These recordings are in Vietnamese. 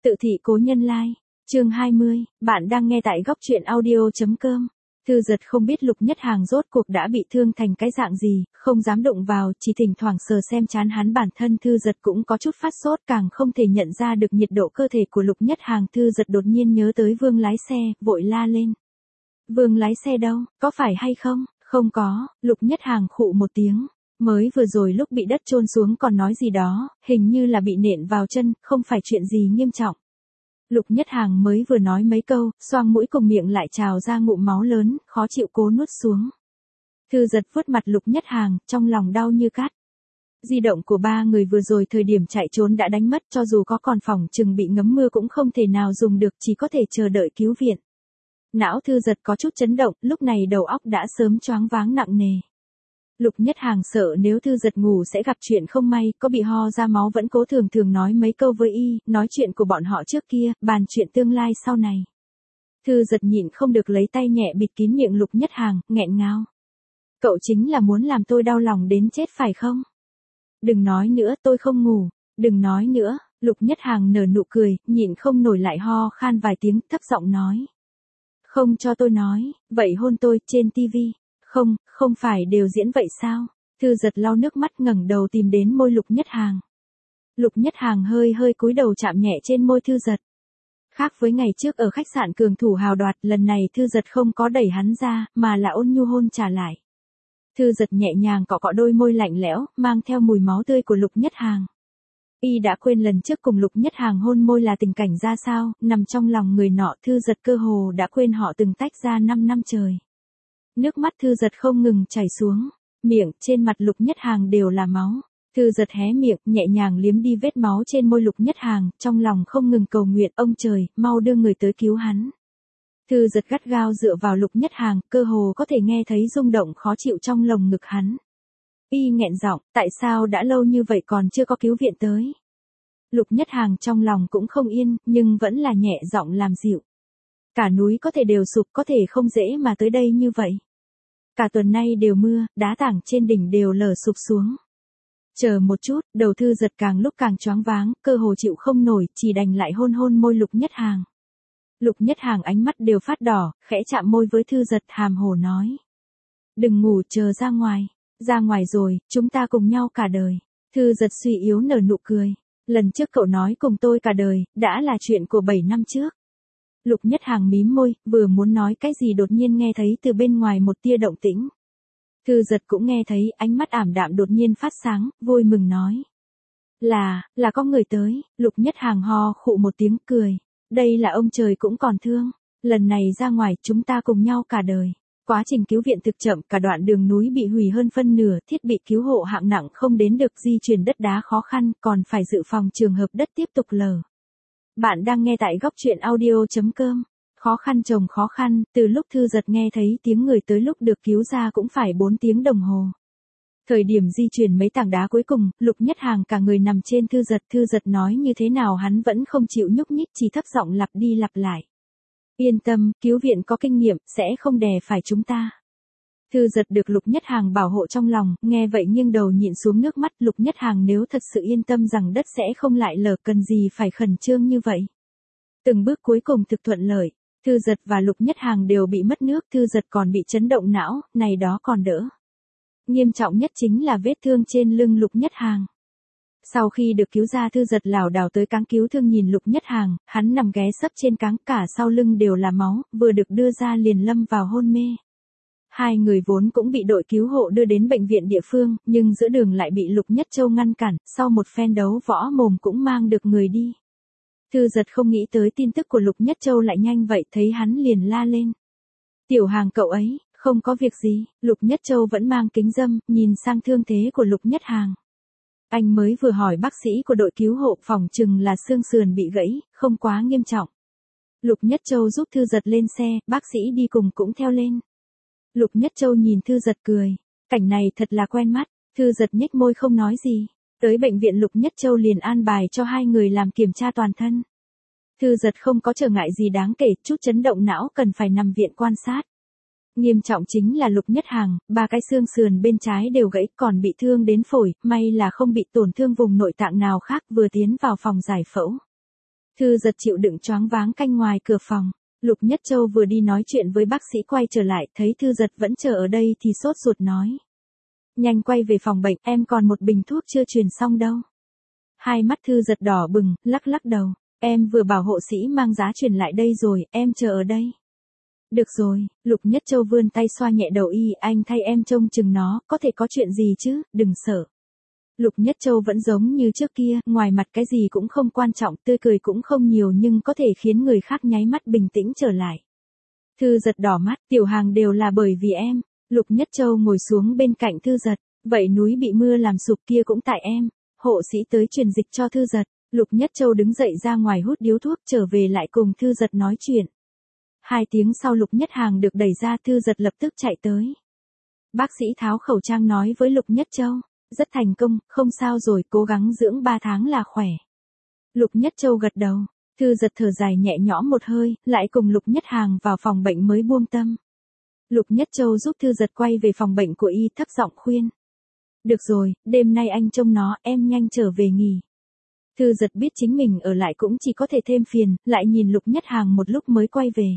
Tự thị cố nhân lai, chương 20, bạn đang nghe tại góc truyện audio.com. Thư Giật không biết Lục Nhất Hàng rốt cuộc đã bị thương thành cái dạng gì, không dám đụng vào, chỉ thỉnh thoảng sờ xem trán hắn. Bản thân Thư Giật cũng có chút phát sốt, càng không thể nhận ra được nhiệt độ cơ thể của Lục Nhất Hàng. Thư Giật đột nhiên nhớ tới Vương lái xe, vội la lên. Vương lái xe đâu, có phải hay không? Không có, Lục Nhất Hàng khụ một tiếng. Mới vừa rồi lúc bị đất chôn xuống còn nói gì đó, hình như là bị nện vào chân, không phải chuyện gì nghiêm trọng. Lục Nhất Hàng mới vừa nói mấy câu, xoang mũi cùng miệng lại trào ra ngụm máu lớn, khó chịu cố nuốt xuống. Thư Giật vuốt mặt Lục Nhất Hàng, trong lòng đau như cắt. Di động của ba người vừa rồi thời điểm chạy trốn đã đánh mất, cho dù có còn phỏng chừng bị ngấm mưa cũng không thể nào dùng được, chỉ có thể chờ đợi cứu viện. Não Thư Giật có chút chấn động, lúc này đầu óc đã sớm choáng váng nặng nề. Lục Nhất Hàng sợ nếu Thư Giật ngủ sẽ gặp chuyện không may, có bị ho ra máu vẫn cố thường nói mấy câu với y, nói chuyện của bọn họ trước kia, bàn chuyện tương lai sau này. Thư Giật nhịn không được lấy tay nhẹ bịt kín miệng Lục Nhất Hàng, nghẹn ngào. Cậu chính là muốn làm tôi đau lòng đến chết phải không? Đừng nói nữa, tôi không ngủ, đừng nói nữa. Lục Nhất Hàng nở nụ cười, nhịn không nổi lại ho khan vài tiếng, thấp giọng nói. Không cho tôi nói, vậy hôn tôi, trên tivi. Không phải đều diễn vậy sao? Thư Giật lau nước mắt ngẩng đầu tìm đến môi Lục Nhất Hàng. Lục Nhất Hàng hơi cúi đầu chạm nhẹ trên môi Thư Giật. Khác với ngày trước ở khách sạn cường thủ hào đoạt, lần này Thư Giật không có đẩy hắn ra, mà là ôn nhu hôn trả lại. Thư Giật nhẹ nhàng cọ đôi môi lạnh lẽo, mang theo mùi máu tươi của Lục Nhất Hàng. Y đã quên lần trước cùng Lục Nhất Hàng hôn môi là tình cảnh ra sao, nằm trong lòng người nọ. Thư Giật cơ hồ đã quên họ từng tách ra 5 năm trời. Nước mắt Thư Giật không ngừng chảy xuống, miệng, trên mặt Lục Nhất Hàng đều là máu. Thư Giật hé miệng, nhẹ nhàng liếm đi vết máu trên môi Lục Nhất Hàng, trong lòng không ngừng cầu nguyện, ông trời, mau đưa người tới cứu hắn. Thư Giật gắt gao dựa vào Lục Nhất Hàng, cơ hồ có thể nghe thấy rung động khó chịu trong lồng ngực hắn. Y nghẹn giọng, tại sao đã lâu như vậy còn chưa có cứu viện tới? Lục Nhất Hàng trong lòng cũng không yên, nhưng vẫn là nhẹ giọng làm dịu. Cả núi có thể đều sụp, có thể không dễ mà tới đây như vậy. Cả tuần nay đều mưa, đá tảng trên đỉnh đều lở sụp xuống. Chờ một chút, đầu Thư Giật càng lúc càng choáng váng, cơ hồ chịu không nổi, chỉ đành lại hôn môi Lục Nhất Hàng. Lục Nhất Hàng ánh mắt đều phát đỏ, khẽ chạm môi với Thư Giật, hàm hồ nói. Đừng ngủ, chờ ra ngoài. Ra ngoài rồi, chúng ta cùng nhau cả đời. Thư Giật suy yếu nở nụ cười. Lần trước cậu nói cùng tôi cả đời, đã là chuyện của 7 năm trước. Lục Nhất Hàng mím môi, vừa muốn nói cái gì đột nhiên nghe thấy từ bên ngoài một tia động tĩnh. Thư Giật cũng nghe thấy, ánh mắt ảm đạm đột nhiên phát sáng, vui mừng nói. Là có người tới. Lục Nhất Hàng ho khụ một tiếng cười. Đây là ông trời cũng còn thương. Lần này ra ngoài chúng ta cùng nhau cả đời. Quá trình cứu viện thực chậm, cả đoạn đường núi bị hủy hơn phân nửa, thiết bị cứu hộ hạng nặng không đến được, di chuyển đất đá khó khăn, còn phải dự phòng trường hợp đất tiếp tục lở. Bạn đang nghe tại góc truyện audio.com. Khó khăn chồng khó khăn, từ lúc Thư Giật nghe thấy tiếng người tới lúc được cứu ra cũng phải 4 tiếng đồng hồ. Thời điểm di chuyển mấy tảng đá cuối cùng, Lục Nhất Hàng cả người nằm trên Thư Giật nói như thế nào hắn vẫn không chịu nhúc nhích, chỉ thấp giọng lặp đi lặp lại. Yên tâm, cứu viện có kinh nghiệm, sẽ không đè phải chúng ta. Thư Giật được Lục Nhất Hàng bảo hộ trong lòng, nghe vậy nghiêng đầu nhịn xuống nước mắt. Lục Nhất Hàng nếu thật sự yên tâm rằng đất sẽ không lại lở, cần gì phải khẩn trương như vậy. Từng bước cuối cùng thực thuận lợi, Thư Giật và Lục Nhất Hàng đều bị mất nước, Thư Giật còn bị chấn động não, này đó còn đỡ. Nghiêm trọng nhất chính là vết thương trên lưng Lục Nhất Hàng. Sau khi được cứu ra, Thư Giật lảo đảo tới cáng cứu thương nhìn Lục Nhất Hàng, hắn nằm ghé sấp trên cáng, cả sau lưng đều là máu, vừa được đưa ra liền lâm vào hôn mê. Hai người vốn cũng bị đội cứu hộ đưa đến bệnh viện địa phương, nhưng giữa đường lại bị Lục Nhất Châu ngăn cản, sau một phen đấu võ mồm cũng mang được người đi. Thư Giật không nghĩ tới tin tức của Lục Nhất Châu lại nhanh vậy, thấy hắn liền la lên. Tiểu Hàng cậu ấy, không có việc gì. Lục Nhất Châu vẫn mang kính râm, nhìn sang thương thế của Lục Nhất Hàng. Anh mới vừa hỏi bác sĩ của đội cứu hộ, phỏng chừng là xương sườn bị gãy, không quá nghiêm trọng. Lục Nhất Châu giúp Thư Giật lên xe, bác sĩ đi cùng cũng theo lên. Lục Nhất Châu nhìn Thư Giật cười. Cảnh này thật là quen mắt. Thư Giật nhếch môi không nói gì. Tới bệnh viện Lục Nhất Châu liền an bài cho hai người làm kiểm tra toàn thân. Thư Giật không có trở ngại gì đáng kể, chút chấn động não cần phải nằm viện quan sát. Nghiêm trọng chính là Lục Nhất Hàng, 3 cái xương sườn bên trái đều gãy, còn bị thương đến phổi, may là không bị tổn thương vùng nội tạng nào khác, vừa tiến vào phòng giải phẫu. Thư Giật chịu đựng choáng váng canh ngoài cửa phòng. Lục Nhất Châu vừa đi nói chuyện với bác sĩ quay trở lại, thấy Thư Giật vẫn chờ ở đây thì sốt ruột nói. Nhanh quay về phòng bệnh, em còn một bình thuốc chưa truyền xong đâu. Hai mắt Thư Giật đỏ bừng, lắc lắc đầu. Em vừa bảo hộ sĩ mang giá truyền lại đây rồi, em chờ ở đây. Được rồi, Lục Nhất Châu vươn tay xoa nhẹ đầu y, anh thay em trông chừng nó, có thể có chuyện gì chứ, đừng sợ. Lục Nhất Châu vẫn giống như trước kia, ngoài mặt cái gì cũng không quan trọng, tươi cười cũng không nhiều nhưng có thể khiến người khác nháy mắt bình tĩnh trở lại. Thư Giật đỏ mắt, Tiểu Hàng đều là bởi vì em. Lục Nhất Châu ngồi xuống bên cạnh Thư Giật, vậy núi bị mưa làm sụp kia cũng tại em. Hộ sĩ tới truyền dịch cho Thư Giật. Lục Nhất Châu đứng dậy ra ngoài hút điếu thuốc trở về lại cùng Thư Giật nói chuyện. 2 tiếng sau Lục Nhất Hàng được đẩy ra, Thư Giật lập tức chạy tới. Bác sĩ tháo khẩu trang nói với Lục Nhất Châu. Rất thành công, không sao rồi, cố gắng dưỡng 3 tháng là khỏe. Lục Nhất Châu gật đầu. Thư Giật thở dài nhẹ nhõm một hơi, lại cùng Lục Nhất Hàng vào phòng bệnh mới buông tâm. Lục Nhất Châu giúp Thư Giật quay về phòng bệnh của y, thấp giọng khuyên. Được rồi, đêm nay anh trông nó, em nhanh trở về nghỉ. Thư Giật biết chính mình ở lại cũng chỉ có thể thêm phiền, lại nhìn Lục Nhất Hàng một lúc mới quay về.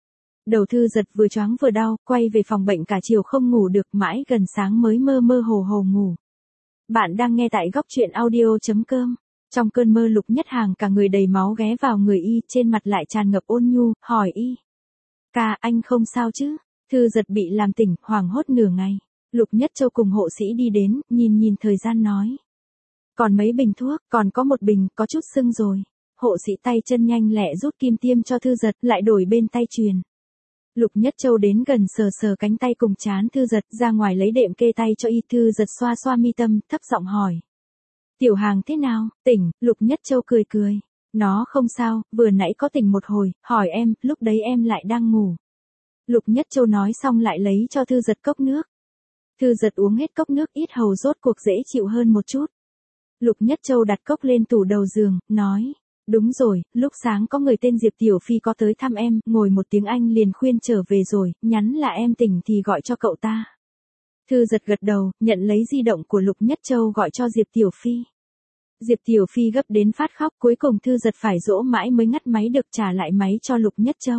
Đầu Thư Giật vừa choáng vừa đau, quay về phòng bệnh cả chiều không ngủ được, mãi gần sáng mới mơ mơ hồ hồ ngủ. Bạn đang nghe tại góc truyện audio.com. Trong cơn mơ Lục Nhất Hàng cả người đầy máu ghé vào người y, trên mặt lại tràn ngập ôn nhu, hỏi y. Ca, anh không sao chứ? Thư Giật bị làm tỉnh, hoảng hốt nửa ngày. Lục Nhất Châu cùng hộ sĩ đi đến, nhìn thời gian nói. Còn mấy bình thuốc, còn có một bình, có chút sưng rồi. Hộ sĩ tay chân nhanh lẹ rút kim tiêm cho Thư Giật, lại đổi bên tay truyền. Lục Nhất Châu đến gần sờ sờ cánh tay cùng trán Thư Giật, ra ngoài lấy đệm kê tay cho y. Thư Giật xoa xoa mi tâm, thấp giọng hỏi. Tiểu Hàng thế nào, tỉnh? Lục Nhất Châu cười cười. Nó không sao, vừa nãy có tỉnh một hồi, hỏi em, lúc đấy em lại đang ngủ. Lục Nhất Châu nói xong lại lấy cho Thư Giật cốc nước. Thư Giật uống hết cốc nước, ít hầu rốt cuộc dễ chịu hơn một chút. Lục Nhất Châu đặt cốc lên tủ đầu giường, nói. Đúng rồi, lúc sáng có người tên Diệp Tiểu Phi có tới thăm em, ngồi một tiếng anh liền khuyên trở về rồi, nhắn là em tỉnh thì gọi cho cậu ta. Thư Giật gật đầu, nhận lấy di động của Lục Nhất Châu gọi cho Diệp Tiểu Phi. Diệp Tiểu Phi gấp đến phát khóc, cuối cùng Thư Giật phải dỗ mãi mới ngắt máy được, trả lại máy cho Lục Nhất Châu.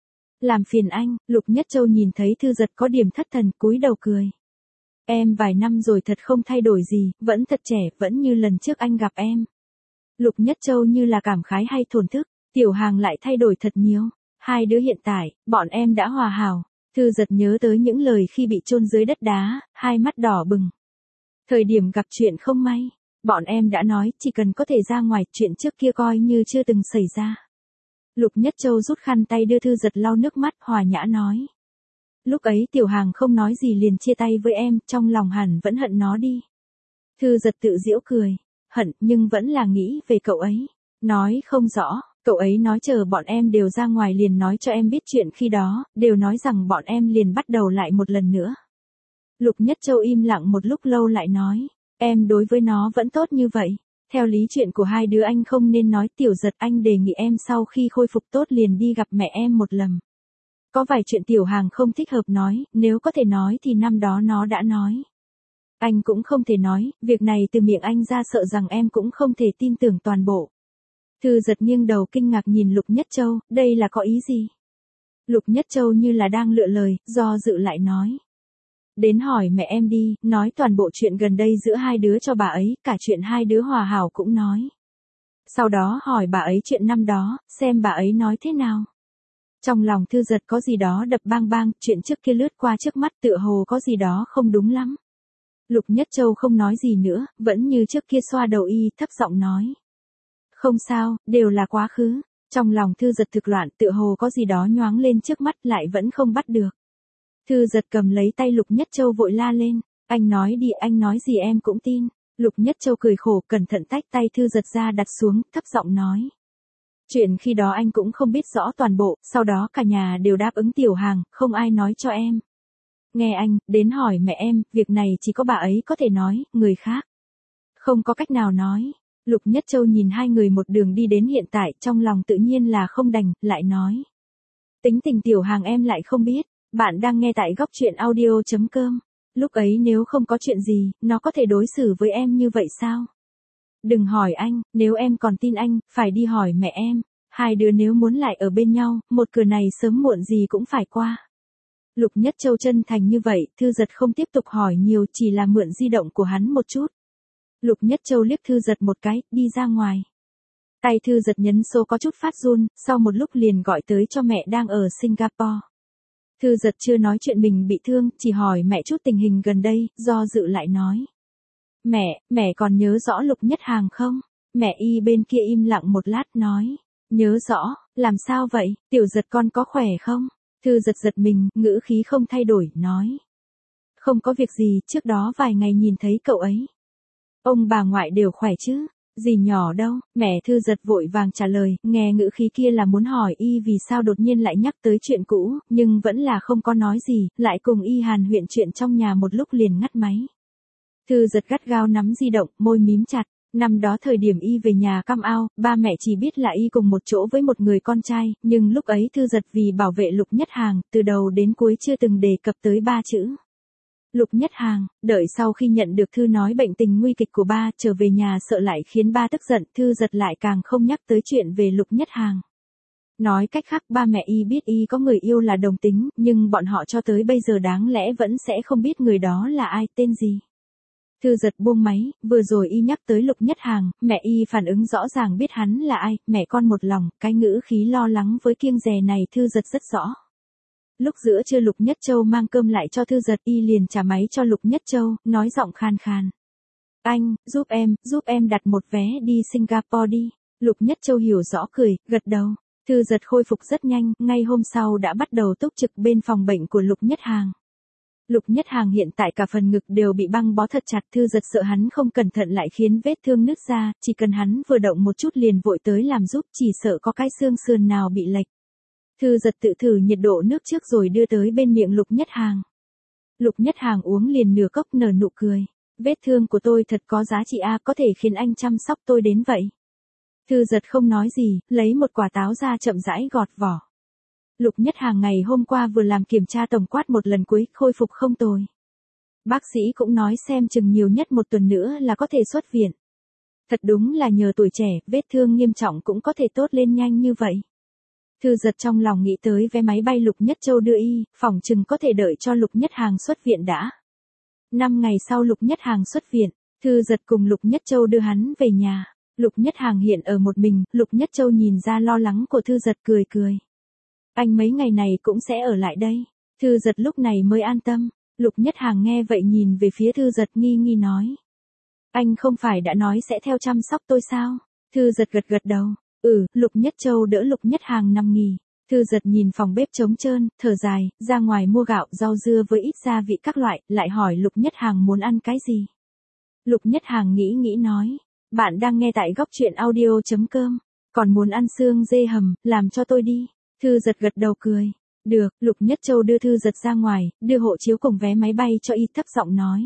Làm phiền anh. Lục Nhất Châu nhìn thấy Thư Giật có điểm thất thần, cúi đầu cười. Em vài năm rồi thật không thay đổi gì, vẫn thật trẻ, vẫn như lần trước anh gặp em. Lục Nhất Châu như là cảm khái hay thổn thức, Tiểu Hàng lại thay đổi thật nhiều. Hai đứa hiện tại, bọn em đã hòa hảo. Thư Giật nhớ tới những lời khi bị chôn dưới đất đá, hai mắt đỏ bừng. Thời điểm gặp chuyện không may, bọn em đã nói chỉ cần có thể ra ngoài, chuyện trước kia coi như chưa từng xảy ra. Lục Nhất Châu rút khăn tay đưa Thư Giật lau nước mắt, hòa nhã nói. Lúc ấy Tiểu Hàng không nói gì liền chia tay với em, trong lòng hẳn vẫn hận nó đi. Thư Giật tự giễu cười. Hận, nhưng vẫn là nghĩ về cậu ấy. Nói không rõ, cậu ấy nói chờ bọn em đều ra ngoài liền nói cho em biết chuyện khi đó, đều nói rằng bọn em liền bắt đầu lại một lần nữa. Lục Nhất Châu im lặng một lúc lâu lại nói, em đối với nó vẫn tốt như vậy. Theo lý chuyện của hai đứa anh không nên nói. Tiểu Giật, anh đề nghị em sau khi khôi phục tốt liền đi gặp mẹ em một lần. Có vài chuyện Tiểu Hàng không thích hợp nói, nếu có thể nói thì năm đó nó đã nói. Anh cũng không thể nói, việc này từ miệng anh ra sợ rằng em cũng không thể tin tưởng toàn bộ. Thư Giật nghiêng đầu kinh ngạc nhìn Lục Nhất Châu, đây là có ý gì? Lục Nhất Châu như là đang lựa lời, do dự lại nói. Đến hỏi mẹ em đi, nói toàn bộ chuyện gần đây giữa hai đứa cho bà ấy, cả chuyện hai đứa hòa hảo cũng nói. Sau đó hỏi bà ấy chuyện năm đó, xem bà ấy nói thế nào. Trong lòng Thư Giật có gì đó đập bang bang, chuyện trước kia lướt qua trước mắt tựa hồ có gì đó không đúng lắm. Lục Nhất Châu không nói gì nữa, vẫn như trước kia xoa đầu y, thấp giọng nói. Không sao, đều là quá khứ. Trong lòng Thư Giật thực loạn, tựa hồ có gì đó nhoáng lên trước mắt lại vẫn không bắt được. Thư Giật cầm lấy tay Lục Nhất Châu vội la lên. Anh nói đi, anh nói gì em cũng tin. Lục Nhất Châu cười khổ, cẩn thận tách tay Thư Giật ra đặt xuống, thấp giọng nói. Chuyện khi đó anh cũng không biết rõ toàn bộ, sau đó cả nhà đều đáp ứng Tiểu Hàng, không ai nói cho em. Nghe anh, đến hỏi mẹ em, việc này chỉ có bà ấy có thể nói, người khác không có cách nào nói. Lục Nhất Châu nhìn hai người một đường đi đến hiện tại, trong lòng tự nhiên là không đành, lại nói. Tính tình Tiểu Hàng em lại không biết, bạn đang nghe tại góc truyện audio.com. Lúc ấy nếu không có chuyện gì, nó có thể đối xử với em như vậy sao? Đừng hỏi anh, nếu em còn tin anh, phải đi hỏi mẹ em. Hai đứa nếu muốn lại ở bên nhau, một cửa này sớm muộn gì cũng phải qua. Lục Nhất Châu chân thành như vậy, Thư Giật không tiếp tục hỏi nhiều, chỉ là mượn di động của hắn một chút. Lục Nhất Châu liếc Thư Giật một cái, đi ra ngoài. Tay Thư Giật nhấn số có chút phát run, sau một lúc liền gọi tới cho mẹ đang ở Singapore. Thư Giật chưa nói chuyện mình bị thương, chỉ hỏi mẹ chút tình hình gần đây, do dự lại nói. Mẹ còn nhớ rõ Lục Nhất Hàng không? Mẹ Y bên kia im lặng một lát nói. Nhớ rõ, làm sao vậy, Tiểu Giật con có khỏe không? Thư Giật giật mình, ngữ khí không thay đổi, nói. Không có việc gì, trước đó vài ngày nhìn thấy cậu ấy. Ông bà ngoại đều khỏe chứ? Dì nhỏ đâu? Mẹ Thư Giật vội vàng trả lời, nghe ngữ khí kia là muốn hỏi Y vì sao đột nhiên lại nhắc tới chuyện cũ, nhưng vẫn là không có nói gì, lại cùng Y hàn huyện chuyện trong nhà một lúc liền ngắt máy. Thư Giật gắt gao nắm di động, môi mím chặt. Năm đó thời điểm Y về nhà cam ao, ba mẹ chỉ biết là Y cùng một chỗ với một người con trai, nhưng lúc ấy Thư Giật vì bảo vệ Lục Nhất Hàng, từ đầu đến cuối chưa từng đề cập tới ba chữ. Lục Nhất Hàng, đợi sau khi nhận được thư nói bệnh tình nguy kịch của ba, trở về nhà sợ lại khiến ba tức giận, Thư Giật lại càng không nhắc tới chuyện về Lục Nhất Hàng. Nói cách khác, ba mẹ Y biết Y có người yêu là đồng tính, nhưng bọn họ cho tới bây giờ đáng lẽ vẫn sẽ không biết người đó là ai, tên gì. Thư Giật buông máy, vừa rồi Y nhắc tới Lục Nhất Hàng, mẹ Y phản ứng rõ ràng biết hắn là ai, mẹ con một lòng, cái ngữ khí lo lắng với kiêng dè này Thư Giật rất rõ. Lúc giữa trưa Lục Nhất Châu mang cơm lại cho Thư Giật, Y liền trả máy cho Lục Nhất Châu, nói giọng khan khan. Anh, giúp em đặt một vé đi Singapore đi. Lục Nhất Châu hiểu rõ cười, gật đầu. Thư Giật khôi phục rất nhanh, ngay hôm sau đã bắt đầu túc trực bên phòng bệnh của Lục Nhất Hàng. Lục Nhất Hàng hiện tại cả phần ngực đều bị băng bó thật chặt, Thư Giật sợ hắn không cẩn thận lại khiến vết thương nứt ra, chỉ cần hắn vừa động một chút liền vội tới làm giúp, chỉ sợ có cái xương sườn nào bị lệch. Thư Giật tự thử nhiệt độ nước trước rồi đưa tới bên miệng Lục Nhất Hàng. Lục Nhất Hàng uống liền nửa cốc nở nụ cười. Vết thương của tôi thật có giá trị a, có thể khiến anh chăm sóc tôi đến vậy. Thư Giật không nói gì, lấy một quả táo ra chậm rãi gọt vỏ. Lục Nhất Hàng ngày hôm qua vừa làm kiểm tra tổng quát một lần cuối, khôi phục không tồi. Bác sĩ cũng nói xem chừng nhiều nhất một tuần nữa là có thể xuất viện. Thật đúng là nhờ tuổi trẻ, vết thương nghiêm trọng cũng có thể tốt lên nhanh như vậy. Thư Giật trong lòng nghĩ tới vé máy bay Lục Nhất Châu đưa Y, phỏng chừng có thể đợi cho Lục Nhất Hàng xuất viện đã. 5 ngày sau Lục Nhất Hàng xuất viện, Thư Giật cùng Lục Nhất Châu đưa hắn về nhà. Lục Nhất Hàng hiện ở một mình, Lục Nhất Châu nhìn ra lo lắng của Thư Giật cười cười. Anh mấy ngày này cũng sẽ ở lại đây. Thư Giật lúc này mới an tâm. Lục Nhất Hàng nghe vậy nhìn về phía Thư Giật nghi nghi nói. Anh không phải đã nói sẽ theo chăm sóc tôi sao? Thư Giật gật gật đầu. Lục Nhất Châu đỡ Lục Nhất Hàng nằm nghỉ. Thư Giật nhìn phòng bếp trống trơn, thở dài, ra ngoài mua gạo, rau dưa với ít gia vị các loại, lại hỏi Lục Nhất Hàng muốn ăn cái gì. Lục Nhất Hàng nghĩ nghĩ nói. Bạn đang nghe tại góc truyện audio.com. Còn muốn ăn xương dê hầm, làm cho tôi đi. Thư Giật gật đầu cười. Được, Lục Nhất Châu đưa Thư Giật ra ngoài, đưa hộ chiếu cùng vé máy bay cho Y, thấp giọng nói.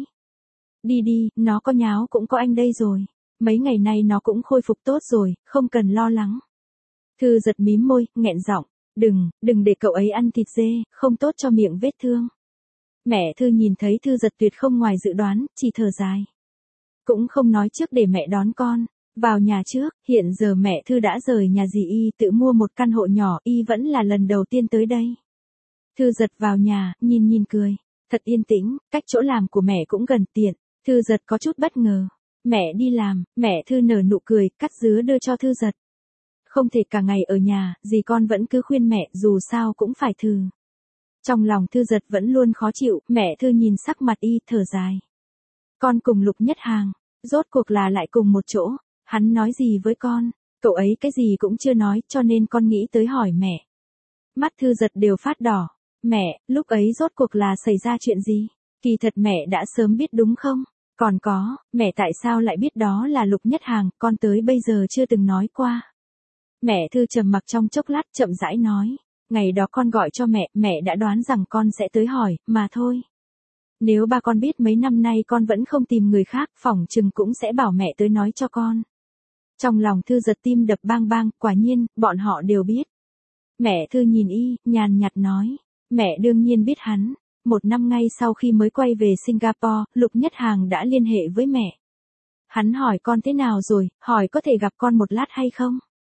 Đi, nó có nháo cũng có anh đây rồi. Mấy ngày nay nó cũng khôi phục tốt rồi, không cần lo lắng. Thư Giật mím môi, nghẹn giọng. Đừng để cậu ấy ăn thịt dê, không tốt cho miệng vết thương. Mẹ Thư nhìn thấy Thư Giật tuyệt không ngoài dự đoán, chỉ thở dài. Cũng không nói trước để mẹ đón con. Vào nhà trước, hiện giờ mẹ Thư đã rời nhà dì Y tự mua một căn hộ nhỏ, Y vẫn là lần đầu tiên tới đây. Thư Giật vào nhà, nhìn cười. Thật yên tĩnh, cách chỗ làm của mẹ cũng gần tiện. Thư Giật có chút bất ngờ. Mẹ đi làm, mẹ Thư nở nụ cười, cắt dứa đưa cho Thư Giật. Không thể cả ngày ở nhà, dì con vẫn cứ khuyên mẹ, dù sao cũng phải thử. Trong lòng Thư Giật vẫn luôn khó chịu, mẹ Thư nhìn sắc mặt Y, thở dài. Con cùng Lục Nhất Hàng, rốt cuộc là lại cùng một chỗ. Hắn nói gì với con, cậu ấy cái gì cũng chưa nói, cho nên con nghĩ tới hỏi mẹ. Mắt Thư Giật đều phát đỏ. Mẹ, lúc ấy rốt cuộc là xảy ra chuyện gì? Kỳ thật mẹ đã sớm biết đúng không? Còn có, mẹ tại sao lại biết đó là Lục Nhất Hàng, con tới bây giờ chưa từng nói qua. Mẹ Thư trầm mặc trong chốc lát, chậm rãi nói. Ngày đó con gọi cho mẹ đã đoán rằng con sẽ tới hỏi, mà thôi. Nếu ba con biết mấy năm nay con vẫn không tìm người khác, phỏng chừng cũng sẽ bảo mẹ tới nói cho con. Trong lòng Thư Giật tim đập bang bang, quả nhiên, bọn họ đều biết. Mẹ Thư nhìn Y, nhàn nhạt nói. Mẹ đương nhiên biết hắn. 1 năm ngay sau khi mới quay về Singapore, Lục Nhất Hàng đã liên hệ với mẹ. Hắn hỏi con thế nào rồi, hỏi có thể gặp con một lát hay không?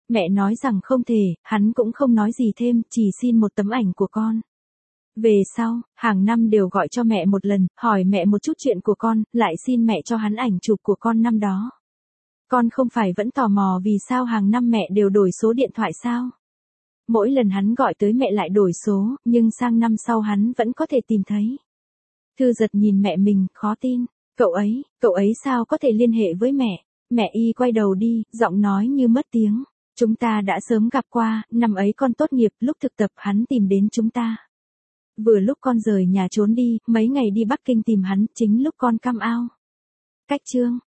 Mẹ nói rằng không thể, hắn cũng không nói gì thêm, chỉ xin một tấm ảnh của con. Về sau, hàng năm đều gọi cho mẹ một lần, hỏi mẹ một chút chuyện của con, lại xin mẹ cho hắn ảnh chụp của con năm đó. Con không phải vẫn tò mò vì sao hàng năm mẹ đều đổi số điện thoại sao? Mỗi lần hắn gọi tới mẹ lại đổi số, nhưng sang năm sau hắn vẫn có thể tìm thấy. Thư Giật nhìn mẹ mình, khó tin. Cậu ấy sao có thể liên hệ với mẹ? Mẹ y quay đầu đi, giọng nói như mất tiếng. Chúng ta đã sớm gặp qua, năm ấy con tốt nghiệp, lúc thực tập hắn tìm đến chúng ta. Vừa lúc con rời nhà trốn đi, mấy ngày đi Bắc Kinh tìm hắn, chính lúc con cam ao. Cách chương